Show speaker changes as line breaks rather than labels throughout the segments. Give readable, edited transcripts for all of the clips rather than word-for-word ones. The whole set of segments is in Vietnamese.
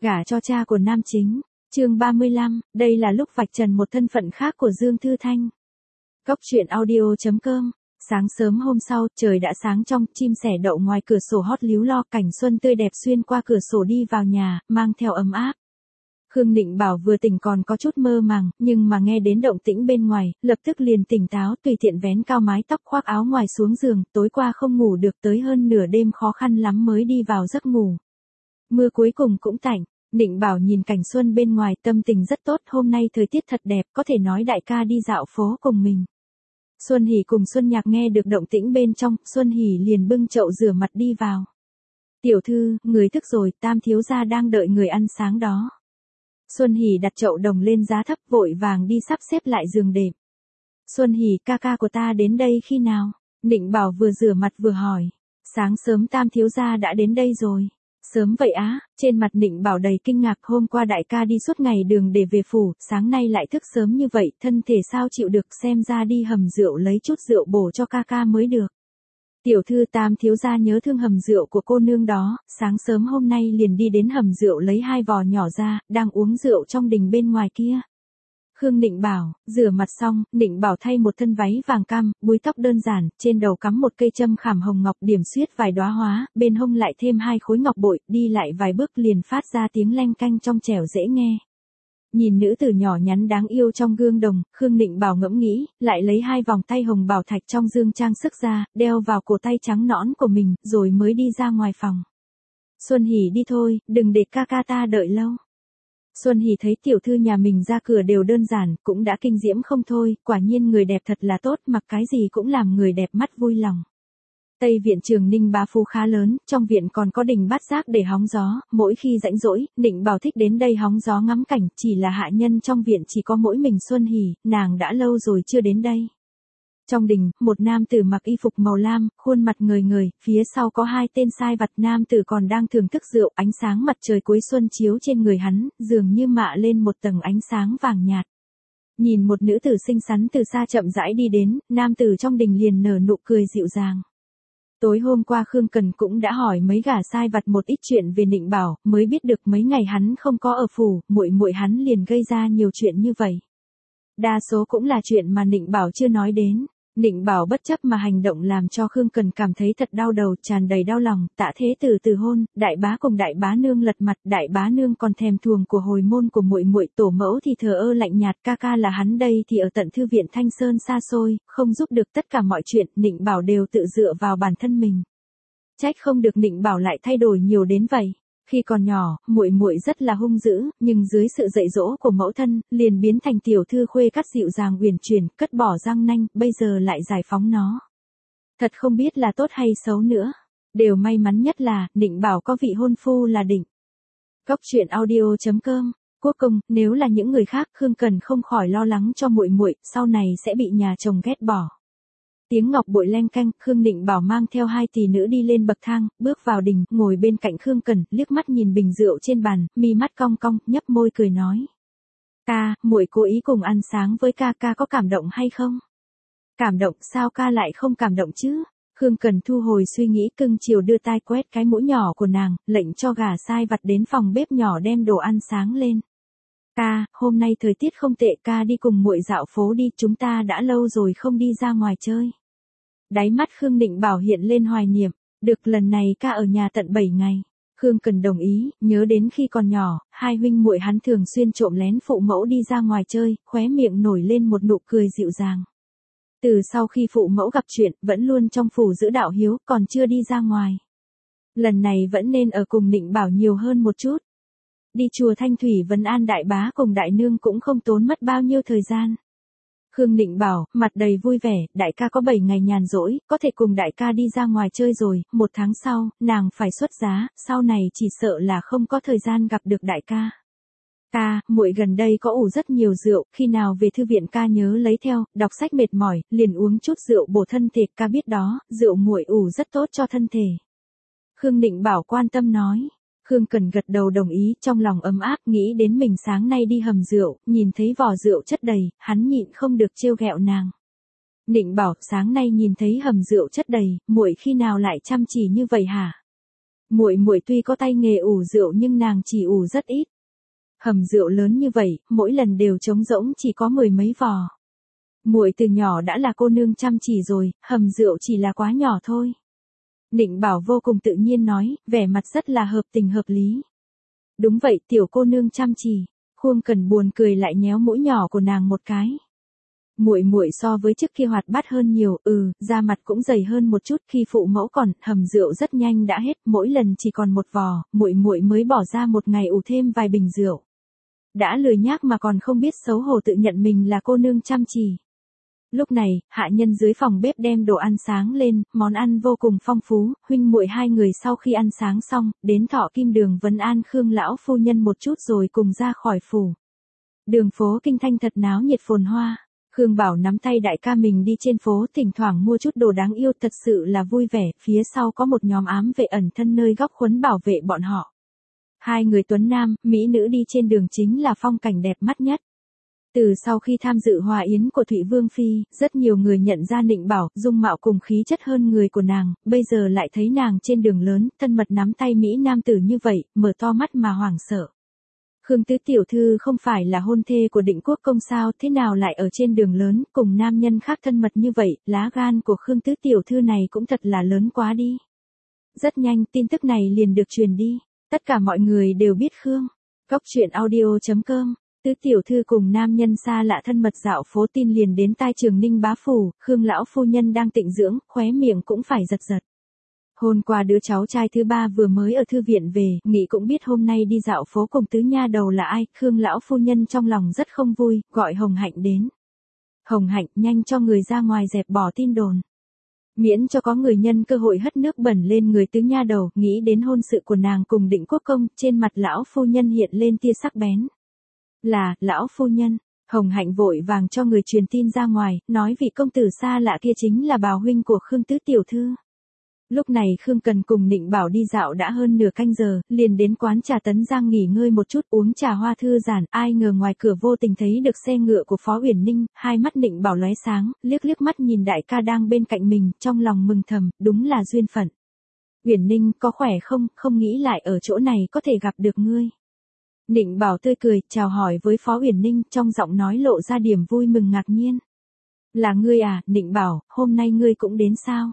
Gả cho cha của nam chính. Chương 35, đây là lúc vạch trần một thân phận khác của Dương Thư Thanh. Góc truyện audio.com. Sáng sớm hôm sau, trời đã sáng trong, chim sẻ đậu ngoài cửa sổ hót líu lo, cảnh xuân tươi đẹp xuyên qua cửa sổ đi vào nhà, mang theo ấm áp. Khương Nịnh Bảo vừa tỉnh còn có chút mơ màng, nhưng mà nghe đến động tĩnh bên ngoài, lập tức liền tỉnh táo, tùy tiện vén cao mái tóc khoác áo ngoài xuống giường, tối qua không ngủ được tới hơn nửa đêm khó khăn lắm mới đi vào giấc ngủ. Mưa cuối cùng cũng tạnh. Nịnh Bảo nhìn cảnh xuân bên ngoài, tâm tình rất tốt, hôm nay thời tiết thật đẹp, có thể nói đại ca đi dạo phố cùng mình. Xuân Hỷ cùng Xuân Nhạc nghe được động tĩnh bên trong, Xuân Hỷ liền bưng chậu rửa mặt đi vào. Tiểu thư, người thức rồi, Tam thiếu gia đang đợi người ăn sáng đó. Xuân Hỷ đặt chậu đồng lên giá thấp, vội vàng đi sắp xếp lại giường đệm. Xuân Hỷ, ca ca của ta đến đây khi nào? Nịnh Bảo vừa rửa mặt vừa hỏi. Sáng sớm Tam thiếu gia đã đến đây rồi. Sớm vậy á, trên mặt Nịnh Bảo đầy kinh ngạc, hôm qua đại ca đi suốt ngày đường để về phủ, sáng nay lại thức sớm như vậy, thân thể sao chịu được, xem ra đi hầm rượu lấy chút rượu bổ cho ca ca mới được. Tiểu thư, Tam thiếu gia nhớ thương hầm rượu của cô nương đó, sáng sớm hôm nay liền đi đến hầm rượu lấy 2 vò nhỏ ra, đang uống rượu trong đình bên ngoài kia. Khương Nịnh Bảo, rửa mặt xong, Nịnh Bảo thay một thân váy vàng cam, búi tóc đơn giản, trên đầu cắm một cây châm khảm hồng ngọc điểm xuyết vài đóa hoa, bên hông lại thêm 2 khối ngọc bội, đi lại vài bước liền phát ra tiếng leng canh trong trẻo dễ nghe. Nhìn nữ tử nhỏ nhắn đáng yêu trong gương đồng, Khương Nịnh Bảo ngẫm nghĩ, lại lấy 2 vòng tay hồng bảo thạch trong dương trang sức ra, đeo vào cổ tay trắng nõn của mình, rồi mới đi ra ngoài phòng. Xuân Hỷ đi thôi, đừng để ca ca ta đợi lâu. Xuân Hỷ thấy tiểu thư nhà mình ra cửa đều đơn giản, cũng đã kinh diễm không thôi, quả nhiên người đẹp thật là tốt, mặc cái gì cũng làm người đẹp mắt vui lòng. Tây viện Trường Ninh Bá Phú khá lớn, trong viện còn có đình Bát Giác để hóng gió, mỗi khi rảnh rỗi, Nịnh Bảo thích đến đây hóng gió ngắm cảnh, chỉ là hạ nhân trong viện chỉ có mỗi mình Xuân Hỷ, nàng đã lâu rồi chưa đến đây. Trong đình, một nam tử mặc y phục màu lam, khuôn mặt ngời ngời, phía sau có 2 tên sai vặt, nam tử còn đang thưởng thức rượu, ánh sáng mặt trời cuối xuân chiếu trên người hắn, dường như mạ lên một tầng ánh sáng vàng nhạt. Nhìn một nữ tử xinh xắn từ xa chậm rãi đi đến, nam tử trong đình liền nở nụ cười dịu dàng. Tối hôm qua Khương Cần cũng đã hỏi mấy gã sai vặt một ít chuyện về Nịnh Bảo, mới biết được mấy ngày hắn không có ở phủ, muội hắn liền gây ra nhiều chuyện như vậy. Đa số cũng là chuyện mà Nịnh Bảo chưa nói đến. Nịnh Bảo bất chấp mà hành động làm cho Khương Cần cảm thấy thật đau đầu, tràn đầy đau lòng. Tạ Thế Tử từ hôn, đại bá cùng đại bá nương lật mặt, đại bá nương còn thèm thuồng của hồi môn của muội, tổ mẫu thì thờ ơ lạnh nhạt, ca ca là hắn đây thì ở tận thư viện Thanh Sơn xa xôi, không giúp được, tất cả mọi chuyện Nịnh Bảo đều tự dựa vào bản thân mình. Trách không được Nịnh Bảo lại thay đổi nhiều đến vậy. Khi còn nhỏ, muội rất là hung dữ, nhưng dưới sự dạy dỗ của mẫu thân, liền biến thành tiểu thư khuê cắt dịu dàng uyển chuyển, cất bỏ răng nanh, bây giờ lại giải phóng nó. Thật không biết là tốt hay xấu nữa. Điều may mắn nhất là, Nịnh Bảo có vị hôn phu là Định. Góc truyện audio.com. Cuối cùng, nếu là những người khác, Khương Cần không khỏi lo lắng cho muội, sau này sẽ bị nhà chồng ghét bỏ. Tiếng ngọc bội leng canh, Khương Nịnh Bảo mang theo 2 tỷ nữ đi lên bậc thang, bước vào đình, ngồi bên cạnh Khương Cần, liếc mắt nhìn bình rượu trên bàn, mi mắt cong cong, nhấp môi cười nói. Ca, muội cố ý cùng ăn sáng với ca, ca có cảm động hay không? Cảm động, sao ca lại không cảm động chứ? Khương Cần thu hồi suy nghĩ, cưng chiều đưa tai quét cái mũi nhỏ của nàng, lệnh cho gã sai vặt đến phòng bếp nhỏ đem đồ ăn sáng lên. Ca, hôm nay thời tiết không tệ, ca đi cùng muội dạo phố đi, chúng ta đã lâu rồi không đi ra ngoài chơi. Đáy mắt Khương Nịnh Bảo hiện lên hoài niệm, được lần này ca ở nhà tận 7 ngày. Khương Cần đồng ý, nhớ đến khi còn nhỏ, 2 huynh muội hắn thường xuyên trộm lén phụ mẫu đi ra ngoài chơi, khóe miệng nổi lên một nụ cười dịu dàng. Từ sau khi phụ mẫu gặp chuyện, vẫn luôn trong phủ giữ đạo hiếu, còn chưa đi ra ngoài. Lần này vẫn nên ở cùng Nịnh Bảo nhiều hơn một chút. Đi chùa Thanh Thủy vấn an đại bá cùng đại nương cũng không tốn mất bao nhiêu thời gian. Khương Nịnh Bảo, mặt đầy vui vẻ, đại ca có 7 ngày nhàn rỗi, có thể cùng đại ca đi ra ngoài chơi rồi, 1 tháng sau, nàng phải xuất giá, sau này chỉ sợ là không có thời gian gặp được đại ca. Ca, muội gần đây có ủ rất nhiều rượu, khi nào về thư viện ca nhớ lấy theo, đọc sách mệt mỏi, liền uống chút rượu bổ thân thể, ca biết đó, rượu muội ủ rất tốt cho thân thể. Khương Nịnh Bảo quan tâm nói. Khương Cần gật đầu đồng ý, trong lòng ấm áp, nghĩ đến mình sáng nay đi hầm rượu, nhìn thấy vò rượu chất đầy, hắn nhịn không được trêu ghẹo nàng. Nịnh Bảo, sáng nay nhìn thấy hầm rượu chất đầy, muội khi nào lại chăm chỉ như vậy hả? Muội muội tuy có tay nghề ủ rượu nhưng nàng chỉ ủ rất ít. Hầm rượu lớn như vậy, mỗi lần đều trống rỗng chỉ có 10 mấy vò. Muội từ nhỏ đã là cô nương chăm chỉ rồi, hầm rượu chỉ là quá nhỏ thôi. Nịnh Bảo vô cùng tự nhiên nói, vẻ mặt rất là hợp tình hợp lý. Đúng vậy, tiểu cô nương chăm chỉ. Khuông Cần buồn cười lại nhéo mũi nhỏ của nàng một cái. Muội muội so với trước kia hoạt bát hơn nhiều, da mặt cũng dày hơn một chút, khi phụ mẫu còn, hầm rượu rất nhanh đã hết, mỗi lần chỉ còn một vò, muội muội mới bỏ ra một ngày ủ thêm vài bình rượu. Đã lười nhác mà còn không biết xấu hổ tự nhận mình là cô nương chăm chỉ. Lúc này, hạ nhân dưới phòng bếp đem đồ ăn sáng lên, món ăn vô cùng phong phú, huynh muội hai người sau khi ăn sáng xong, đến Thọ Kim Đường vấn an Khương lão phu nhân một chút rồi cùng ra khỏi phủ. Đường phố Kinh Thanh thật náo nhiệt phồn hoa. Khương Bảo nắm tay đại ca mình đi trên phố, thỉnh thoảng mua chút đồ đáng yêu, thật sự là vui vẻ, phía sau có một nhóm ám vệ ẩn thân nơi góc khuất bảo vệ bọn họ. Hai người tuấn nam, mỹ nữ đi trên đường chính là phong cảnh đẹp mắt nhất. Từ sau khi tham dự hòa yến của Thụy Vương Phi, rất nhiều người nhận ra Nịnh Bảo, dung mạo cùng khí chất hơn người của nàng, bây giờ lại thấy nàng trên đường lớn, thân mật nắm tay Mỹ nam tử như vậy, mở to mắt mà hoảng sợ. Khương tứ tiểu thư không phải là hôn thê của Định Quốc công sao, thế nào lại ở trên đường lớn, cùng nam nhân khác thân mật như vậy, lá gan của Khương tứ tiểu thư này cũng thật là lớn quá đi. Rất nhanh, tin tức này liền được truyền đi, tất cả mọi người đều biết Khương. Cóc truyện audio.com. Tứ tiểu thư cùng nam nhân xa lạ thân mật dạo phố, tin liền đến tai Trường Ninh bá phủ, Khương lão phu nhân đang tịnh dưỡng, khóe miệng cũng phải giật giật. Hôm qua đứa cháu trai thứ ba vừa mới ở thư viện về, nghĩ cũng biết hôm nay đi dạo phố cùng tứ nha đầu là ai, Khương lão phu nhân trong lòng rất không vui, gọi Hồng Hạnh đến. Hồng Hạnh, nhanh cho người ra ngoài dẹp bỏ tin đồn. Miễn cho có người nhân cơ hội hất nước bẩn lên người tứ nha đầu, nghĩ đến hôn sự của nàng cùng Định Quốc công, trên mặt lão phu nhân hiện lên tia sắc bén. Là, lão phu nhân. Hồng Hạnh vội vàng cho người truyền tin ra ngoài, nói vị công tử xa lạ kia chính là bào huynh của Khương tứ tiểu thư. Lúc này Khương Cần cùng Nịnh Bảo đi dạo đã hơn nửa canh giờ, liền đến quán trà Tấn Giang nghỉ ngơi một chút, uống trà hoa thư giãn, ai ngờ ngoài cửa vô tình thấy được xe ngựa của Phó Uyển Ninh, hai mắt Nịnh Bảo lóe sáng, liếc liếc mắt nhìn đại ca đang bên cạnh mình, trong lòng mừng thầm, đúng là duyên phận. Uyển Ninh, có khỏe không, không nghĩ lại ở chỗ này có thể gặp được ngươi. Nịnh Bảo tươi cười, chào hỏi với Phó Uyển Ninh, trong giọng nói lộ ra điểm vui mừng ngạc nhiên. Là ngươi à, Nịnh Bảo, hôm nay ngươi cũng đến sao?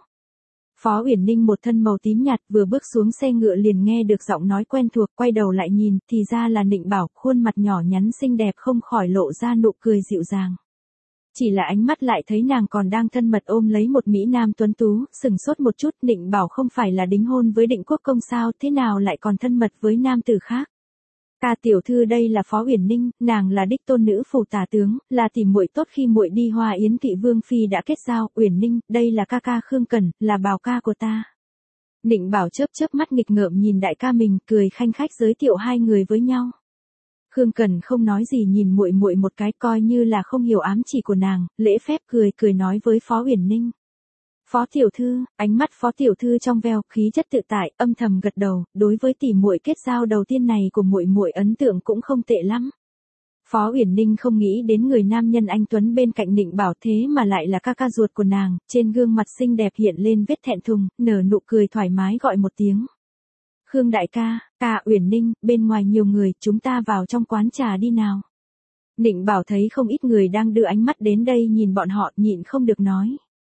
Phó Uyển Ninh một thân màu tím nhạt, vừa bước xuống xe ngựa liền nghe được giọng nói quen thuộc, quay đầu lại nhìn, thì ra là Nịnh Bảo, khuôn mặt nhỏ nhắn xinh đẹp không khỏi lộ ra nụ cười dịu dàng. Chỉ là ánh mắt lại thấy nàng còn đang thân mật ôm lấy một mỹ nam tuấn tú, sừng sốt một chút, Nịnh Bảo không phải là đính hôn với Định Quốc công sao, thế nào lại còn thân mật với nam tử khác? Ca tiểu thư, đây là Phó Uyển Ninh, nàng là đích tôn nữ phủ tả tướng, là tỷ muội tốt khi muội đi hòa yến Thụy Vương Phi đã kết giao. Uyển Ninh, đây là ca ca Khương Cần, là bào ca của ta. Nịnh Bảo chớp chớp mắt nghịch ngợm nhìn đại ca mình, cười khanh khách giới thiệu hai người với nhau. Khương Cần không nói gì, nhìn muội muội một cái, coi như là không hiểu ám chỉ của nàng, lễ phép cười nói với Phó Uyển Ninh. Phó tiểu thư, ánh mắt Phó tiểu thư trong veo, khí chất tự tại, âm thầm gật đầu, đối với tỷ muội kết giao đầu tiên này của muội muội ấn tượng cũng không tệ lắm. Phó Uyển Ninh không nghĩ đến người nam nhân anh tuấn bên cạnh Nịnh Bảo thế mà lại là ca ca ruột của nàng, trên gương mặt xinh đẹp hiện lên vết thẹn thùng, nở nụ cười thoải mái gọi một tiếng. Khương đại ca, Uyển Ninh, bên ngoài nhiều người, chúng ta vào trong quán trà đi nào. Nịnh Bảo thấy không ít người đang đưa ánh mắt đến đây nhìn bọn họ, nhịn không được nói.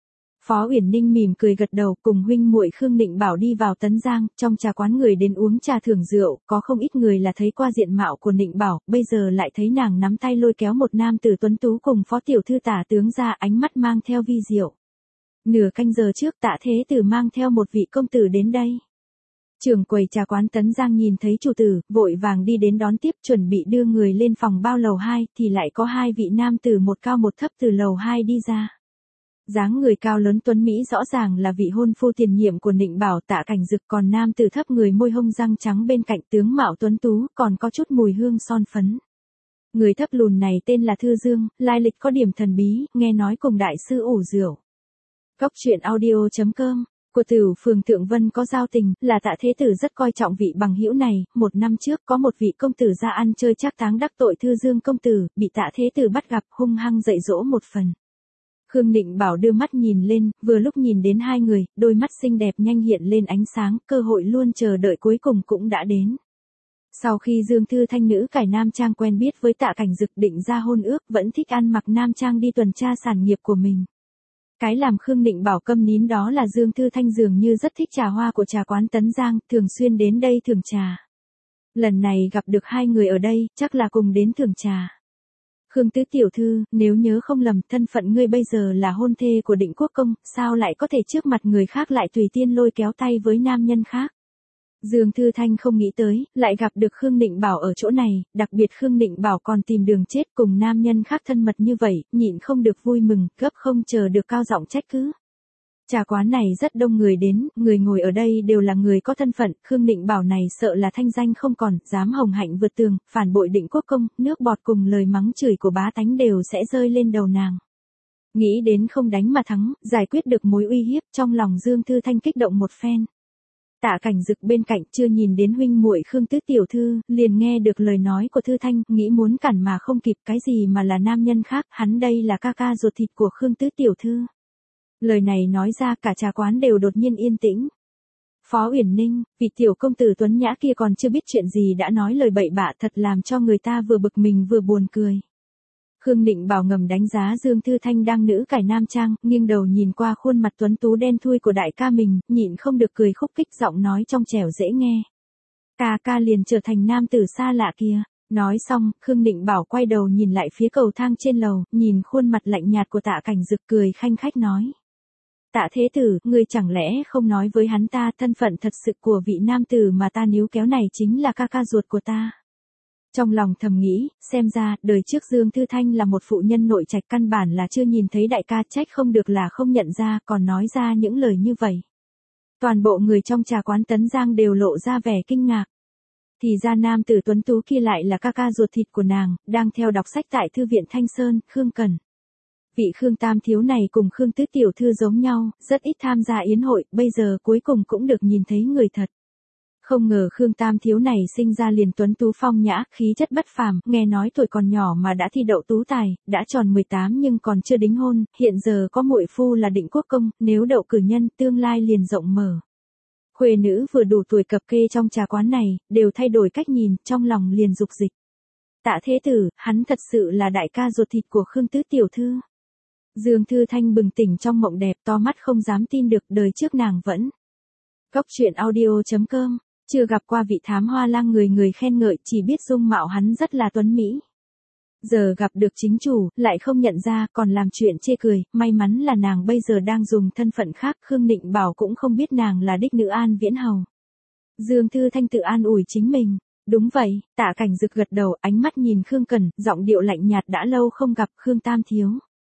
Phó Uyển Ninh mỉm cười gật đầu, cùng huynh muội Khương Nịnh Bảo đi vào Tấn Giang, trong trà quán người đến uống trà thưởng rượu, có không ít người là thấy qua diện mạo của Nịnh Bảo, bây giờ lại thấy nàng nắm tay lôi kéo một nam tử tuấn tú cùng Phó tiểu thư tả tướng ra, ánh mắt mang theo vi diệu. Nửa canh giờ trước Tạ Thế Tử mang theo một vị công tử đến đây. Trưởng quầy trà quán Tấn Giang nhìn thấy chủ tử, vội vàng đi đến đón tiếp, chuẩn bị đưa người lên phòng bao lầu 2, thì lại có hai vị nam tử một cao một thấp từ lầu 2 đi ra. Dáng người cao lớn tuấn mỹ rõ ràng là vị hôn phu tiền nhiệm của Nịnh Bảo Tạ Cảnh Dực, còn nam tử thấp người môi hông răng trắng bên cạnh tướng mạo tuấn tú, còn có chút mùi hương son phấn. Người thấp lùn này tên là Thư Dương, lai lịch có điểm thần bí, nghe nói cùng đại sư ủ rượu. Cóc truyện audio.com. Của Tửu phường Thượng Vân có giao tình, là Tạ Thế Tử rất coi trọng vị bằng hữu này, một năm trước có một vị công tử ra ăn chơi trác táng đắc tội Thư Dương công tử, bị Tạ Thế Tử bắt gặp, hung hăng dạy dỗ một phần. Khương Định Bảo đưa mắt nhìn lên, vừa lúc nhìn đến hai người, đôi mắt xinh đẹp nhanh hiện lên ánh sáng, cơ hội luôn chờ đợi cuối cùng cũng đã đến. Sau khi Dương Thư Thanh nữ cải nam trang quen biết với Tạ Cảnh Dực định ra hôn ước, vẫn thích ăn mặc nam trang đi tuần tra sản nghiệp của mình. Cái làm Khương Định Bảo câm nín đó là Dương Thư Thanh dường như rất thích trà hoa của trà quán Tấn Giang, thường xuyên đến đây thưởng trà. Lần này gặp được hai người ở đây, chắc là cùng đến thưởng trà. Khương tứ tiểu thư, nếu nhớ không lầm, thân phận ngươi bây giờ là hôn thê của Định Quốc Công, sao lại có thể trước mặt người khác lại tùy tiên lôi kéo tay với nam nhân khác? Dương Thư Thanh không nghĩ tới, lại gặp được Khương Định Bảo ở chỗ này, đặc biệt Khương Định Bảo còn tìm đường chết cùng nam nhân khác thân mật như vậy, nhịn không được vui mừng, gấp không chờ được cao giọng trách cứ. Trà quán này rất đông người đến, người ngồi ở đây đều là người có thân phận, Khương Định Bảo này sợ là thanh danh không còn, dám hồng hạnh vượt tường, phản bội Định Quốc Công, nước bọt cùng lời mắng chửi của bá tánh đều sẽ rơi lên đầu nàng. Nghĩ đến không đánh mà thắng, giải quyết được mối uy hiếp, trong lòng Dương Thư Thanh kích động một phen. Tạ Cảnh Dực bên cạnh chưa nhìn đến huynh muội Khương tứ tiểu thư, liền nghe được lời nói của Thư Thanh, nghĩ muốn cản mà không kịp, cái gì mà là nam nhân khác, hắn đây là ca ca ruột thịt của Khương tứ tiểu thư. Lời này nói ra cả trà quán đều đột nhiên yên tĩnh. Phó Uyển Ninh, vị tiểu công tử tuấn nhã kia còn chưa biết chuyện gì đã nói lời bậy bạ, thật làm cho người ta vừa bực mình vừa buồn cười. Khương Định Bảo ngầm đánh giá Dương Thư Thanh đang nữ cải nam trang, nghiêng đầu nhìn qua khuôn mặt tuấn tú đen thui của đại ca mình, nhịn không được cười khúc khích, giọng nói trong trẻo dễ nghe. Ca ca liền trở thành nam tử xa lạ kia. Nói xong, Khương Định Bảo quay đầu nhìn lại phía cầu thang trên lầu, nhìn khuôn mặt lạnh nhạt của Tạ Cảnh Dực cười khanh khách nói. Tạ thế tử, ngươi chẳng lẽ không nói với hắn ta thân phận thật sự của vị nam tử mà ta níu kéo này chính là ca ca ruột của ta. Trong lòng thầm nghĩ, xem ra, đời trước Dương Thư Thanh là một phụ nhân nội trạch, căn bản là chưa nhìn thấy đại ca, trách không được là không nhận ra, còn nói ra những lời như vậy. Toàn bộ người trong trà quán Tấn Giang đều lộ ra vẻ kinh ngạc. Thì ra nam tử tuấn tú kia lại là ca ca ruột thịt của nàng, đang theo đọc sách tại Thư viện Thanh Sơn, Khương Cần. Vị Khương tam thiếu này cùng Khương tứ tiểu thư giống nhau, rất ít tham gia yến hội, bây giờ cuối cùng cũng được nhìn thấy người thật. Không ngờ Khương tam thiếu này sinh ra liền tuấn tú phong nhã, khí chất bất phàm, nghe nói tuổi còn nhỏ mà đã thi đậu tú tài, đã tròn 18 nhưng còn chưa đính hôn, hiện giờ có muội phu là Định Quốc Công, nếu đậu cử nhân, tương lai liền rộng mở. Khuê nữ vừa đủ tuổi cập kê trong trà quán này, đều thay đổi cách nhìn, trong lòng liền dục dịch. Tạ thế tử, hắn thật sự là đại ca ruột thịt của Khương tứ tiểu thư. Dương Thư Thanh bừng tỉnh trong mộng đẹp, to mắt không dám tin được, đời trước nàng vẫn. Cốc truyện audio.com, chưa gặp qua vị thám hoa lang người người khen ngợi, chỉ biết dung mạo hắn rất là tuấn mỹ. Giờ gặp được chính chủ, lại không nhận ra, còn làm chuyện chê cười, may mắn là nàng bây giờ đang dùng thân phận khác, Khương Định Bảo cũng không biết nàng là đích nữ An Viễn Hầu. Dương Thư Thanh tự an ủi chính mình. Đúng vậy, Tạ Cảnh Dực gật đầu, ánh mắt nhìn Khương Cần, giọng điệu lạnh nhạt, đã lâu không gặp, Khương tam thiếu.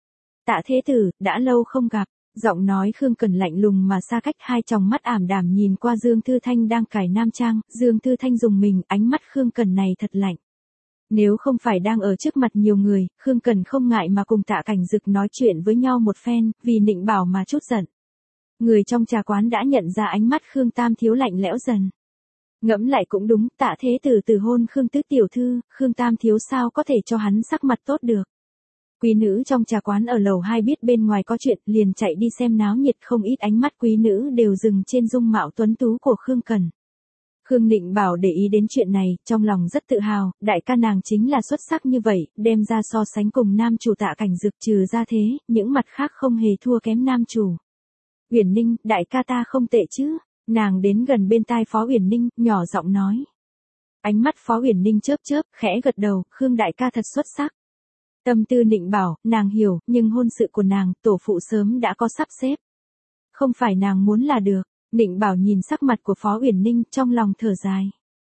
Tạ thế tử, đã lâu không gặp, giọng nói Khương Cần lạnh lùng mà xa cách, hai tròng mắt ảm đạm nhìn qua Dương Thư Thanh đang cài nam trang, Dương Thư Thanh dùng mình, ánh mắt Khương Cần này thật lạnh. Nếu không phải đang ở trước mặt nhiều người, Khương Cần không ngại mà cùng Tạ Cảnh Dực nói chuyện với nhau một phen, vì Định Bảo mà chút giận. Người trong trà quán đã nhận ra ánh mắt Khương tam thiếu lạnh lẽo dần. Ngẫm lại cũng đúng, Tạ thế tử từ hôn Khương tứ tiểu thư, Khương tam thiếu sao có thể cho hắn sắc mặt tốt được. Quý nữ trong trà quán ở lầu 2 biết bên ngoài có chuyện, liền chạy đi xem náo nhiệt, không ít ánh mắt quý nữ đều dừng trên dung mạo tuấn tú của Khương Cần. Khương Định Bảo để ý đến chuyện này, trong lòng rất tự hào, đại ca nàng chính là xuất sắc như vậy, đem ra so sánh cùng nam chủ Tạ Cảnh Dực, trừ ra thế, những mặt khác không hề thua kém nam chủ. Uyển Ninh, đại ca ta không tệ chứ? Nàng đến gần bên tai Phó Uyển Ninh, nhỏ giọng nói. Ánh mắt Phó Uyển Ninh chớp chớp, khẽ gật đầu, Khương đại ca thật xuất sắc. Tâm tư Định Bảo, nàng hiểu, nhưng hôn sự của nàng, tổ phụ sớm đã có sắp xếp. Không phải nàng muốn là được. Định Bảo nhìn sắc mặt của Phó Uyển Ninh, trong lòng thở dài.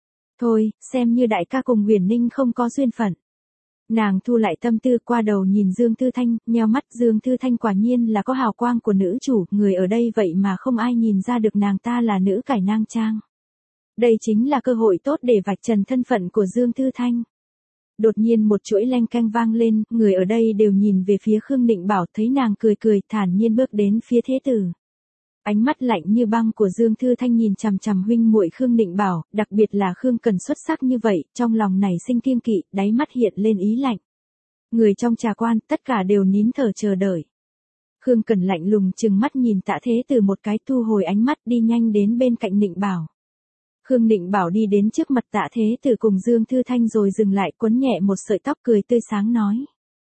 Thôi, xem như đại ca cùng Uyển Ninh không có duyên phận. Nàng thu lại tâm tư, qua đầu nhìn Dương Thư Thanh, nheo mắt. Dương Thư Thanh quả nhiên là có hào quang của nữ chủ, người ở đây vậy mà không ai nhìn ra được nàng ta là nữ cải nang trang. Đây chính là cơ hội tốt để vạch trần thân phận của Dương Thư Thanh. Đột nhiên một chuỗi leng keng vang lên, người ở đây đều nhìn về phía Khương Định Bảo, thấy nàng cười cười, thản nhiên bước đến phía thế tử. Ánh mắt lạnh như băng của Dương Thư Thanh nhìn chằm chằm huynh muội Khương Định Bảo, đặc biệt là Khương Cần xuất sắc như vậy, trong lòng nảy sinh kiêng kỵ, đáy mắt hiện lên ý lạnh. Người trong trà quan, tất cả đều nín thở chờ đợi. Khương Cẩn lạnh lùng trừng mắt nhìn Tạ Thế Tử một cái, thu hồi ánh mắt đi nhanh đến bên cạnh Nịnh Bảo. Khương Nịnh Bảo đi đến trước mặt Tạ Thế Tử cùng Dương Thư Thanh rồi dừng lại, quấn nhẹ một sợi tóc, cười tươi sáng nói.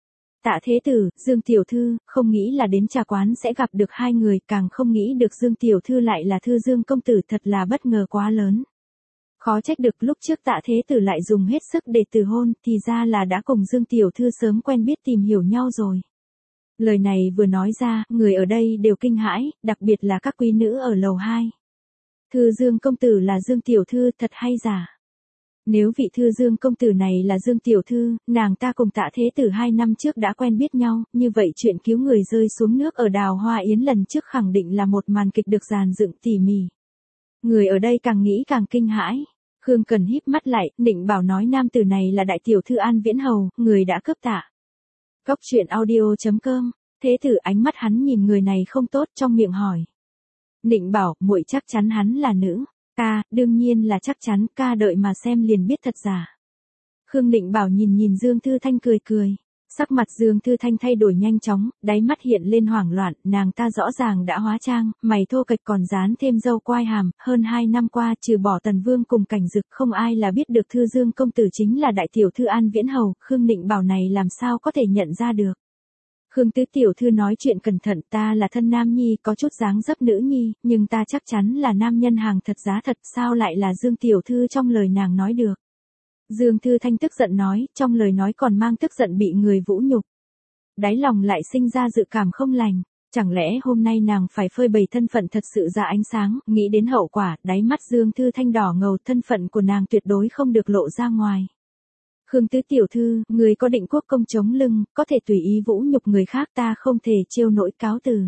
Tạ Thế Tử, Dương tiểu thư, không nghĩ là đến trà quán sẽ gặp được hai người, càng không nghĩ được Dương tiểu thư lại là Thư Dương công tử, thật là bất ngờ quá lớn. Khó trách được lúc trước Tạ Thế Tử lại dùng hết sức để từ hôn, thì ra là đã cùng Dương tiểu thư sớm quen biết tìm hiểu nhau rồi. Lời này vừa nói ra, người ở đây đều kinh hãi, đặc biệt là các quý nữ ở lầu 2. Thư Dương công tử là Dương tiểu thư, thật hay giả? Nếu vị Thư Dương công tử này là Dương tiểu thư, nàng ta cùng Tạ Thế Tử 2 năm trước đã quen biết nhau, như vậy chuyện cứu người rơi xuống nước ở Đào Hoa Yến lần trước khẳng định là một màn kịch được dàn dựng tỉ mỉ. Người ở đây càng nghĩ càng kinh hãi. Khương Cẩn híp mắt lại, Nịnh Bảo nói nam tử này là đại tiểu thư An Viễn Hầu, người đã cướp Tạ. Cóc truyện audio.com. Thế Tử ánh mắt hắn nhìn người này không tốt, trong miệng hỏi. Nịnh Bảo, muội chắc chắn hắn là nữ. Ca, đương nhiên là chắc chắn, ca đợi mà xem liền biết thật giả. Khương Nịnh Bảo nhìn Dương Thư Thanh cười cười. Sắc mặt Dương Thư Thanh thay đổi nhanh chóng, đáy mắt hiện lên hoảng loạn, nàng ta rõ ràng đã hóa trang, mày thô kệch còn dán thêm râu quai hàm, hơn 2 năm qua trừ bỏ Tần Vương cùng Cảnh Dực không ai là biết được Thư Dương công tử chính là đại tiểu thư An Viễn Hầu, Khương Nịnh Bảo này làm sao có thể nhận ra được. Khương tứ tiểu thư nói chuyện cẩn thận, ta là thân nam nhi, có chút dáng dấp nữ nhi, nhưng ta chắc chắn là nam nhân hàng thật giá thật, sao lại là Dương tiểu thư trong lời nàng nói được. Dương Thư Thanh tức giận nói, trong lời nói còn mang tức giận bị người vũ nhục. Đáy lòng lại sinh ra dự cảm không lành, chẳng lẽ hôm nay nàng phải phơi bày thân phận thật sự ra ánh sáng, nghĩ đến hậu quả, đáy mắt Dương Thư Thanh đỏ ngầu, thân phận của nàng tuyệt đối không được lộ ra ngoài. Khương tứ tiểu thư, người có định quốc công chống lưng, có thể tùy ý vũ nhục người khác, ta không thể trêu nổi, cáo từ.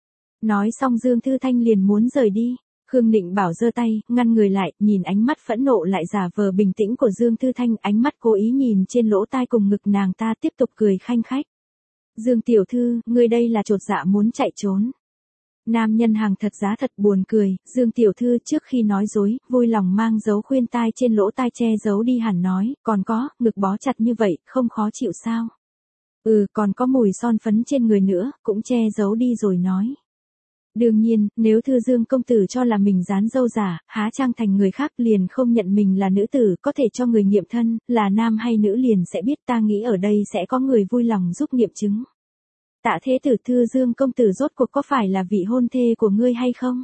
Nói xong Dương Thư Thanh liền muốn rời đi. Khương Nịnh Bảo giơ tay, ngăn người lại, nhìn ánh mắt phẫn nộ lại giả vờ bình tĩnh của Dương Thư Thanh, ánh mắt cố ý nhìn trên lỗ tai cùng ngực nàng ta, tiếp tục cười khanh khách. Dương tiểu thư, ngươi đây là chột dạ muốn chạy trốn. Nam nhân hàng thật giá thật, buồn cười, Dương tiểu thư trước khi nói dối, vui lòng mang dấu khuyên tai trên lỗ tai che giấu đi hẳn nói, còn có, ngực bó chặt như vậy, không khó chịu sao? Còn có mùi son phấn trên người nữa, cũng che giấu đi rồi nói. Đương nhiên, nếu Thư Dương công tử cho là mình dán dâu giả, há trang thành người khác liền không nhận mình là nữ tử, có thể cho người nghiệm thân, là nam hay nữ liền sẽ biết, ta nghĩ ở đây sẽ có người vui lòng giúp nghiệm chứng. Tạ Thế Tử, Thư Dương công tử rốt cuộc có phải là vị hôn thê của ngươi hay không?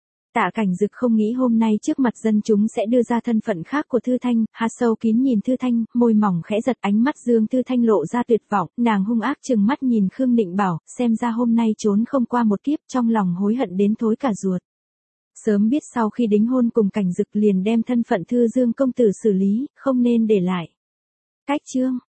Tạ Cảnh Dực không nghĩ hôm nay trước mặt dân chúng sẽ đưa ra thân phận khác của Thư Thanh, há sâu kín nhìn Thư Thanh, môi mỏng khẽ giật, ánh mắt Dương Thư Thanh lộ ra tuyệt vọng, nàng hung ác trừng mắt nhìn Khương Nịnh Bảo, xem ra hôm nay trốn không qua một kiếp, trong lòng hối hận đến thối cả ruột. Sớm biết sau khi đính hôn cùng Cảnh Dực liền đem thân phận Thư Dương công tử xử lý, không nên để lại. Cách chương